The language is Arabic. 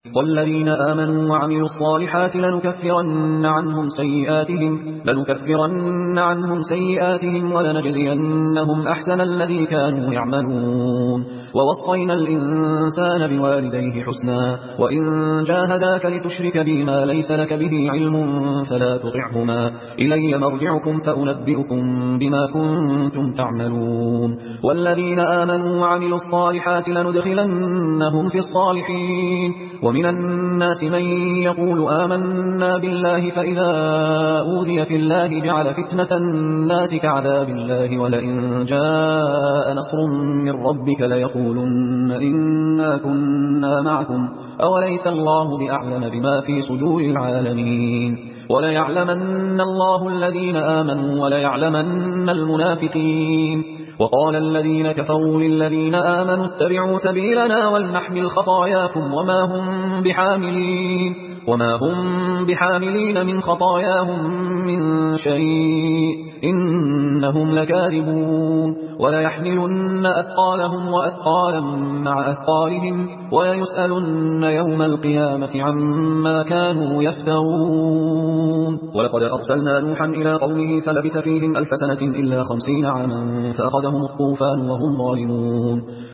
والذين آمنوا وعملوا الصالحات لنكفرن عنهم سيئاتهم ولنجزينهم أحسن الذي كانوا يعملون. ووصينا الإنسان بوالديه حسنا وإن جاهداك لتشرك بي ما ليس لك به علم فلا تطعهما إلي مرجعكم فأنبئكم بما كنتم تعملون. والذين آمنوا وعملوا الصالحات لندخلنهم في الصالحين. ومن الناس من يقول آمنا بالله فإذا أوذي في الله جعل فتنة الناس كعذاب الله ولئن جاء نصر من ربك ليقولن إنا كنا معكم أوليس الله بأعلم بما في صدور العالمين. وليعلمن الله الذين آمنوا وليعلمن المنافقين. وقال الذين كفروا للذين آمنوا اتبعوا سبيلنا ولنحمل خطاياكم وما هم بحاملين من خطاياهم من شيء إنهم لكاذبون. وليحملن أثقالهم وأثقالا مع أثقالهم وليسألن يوم القيامة عما كانوا يفترون. ولقد أرسلنا نوحا إلى قومه فلبث فيهم 1000 سنة إلا 50 عاما فأخذهم الطوفان وهم ظالمون.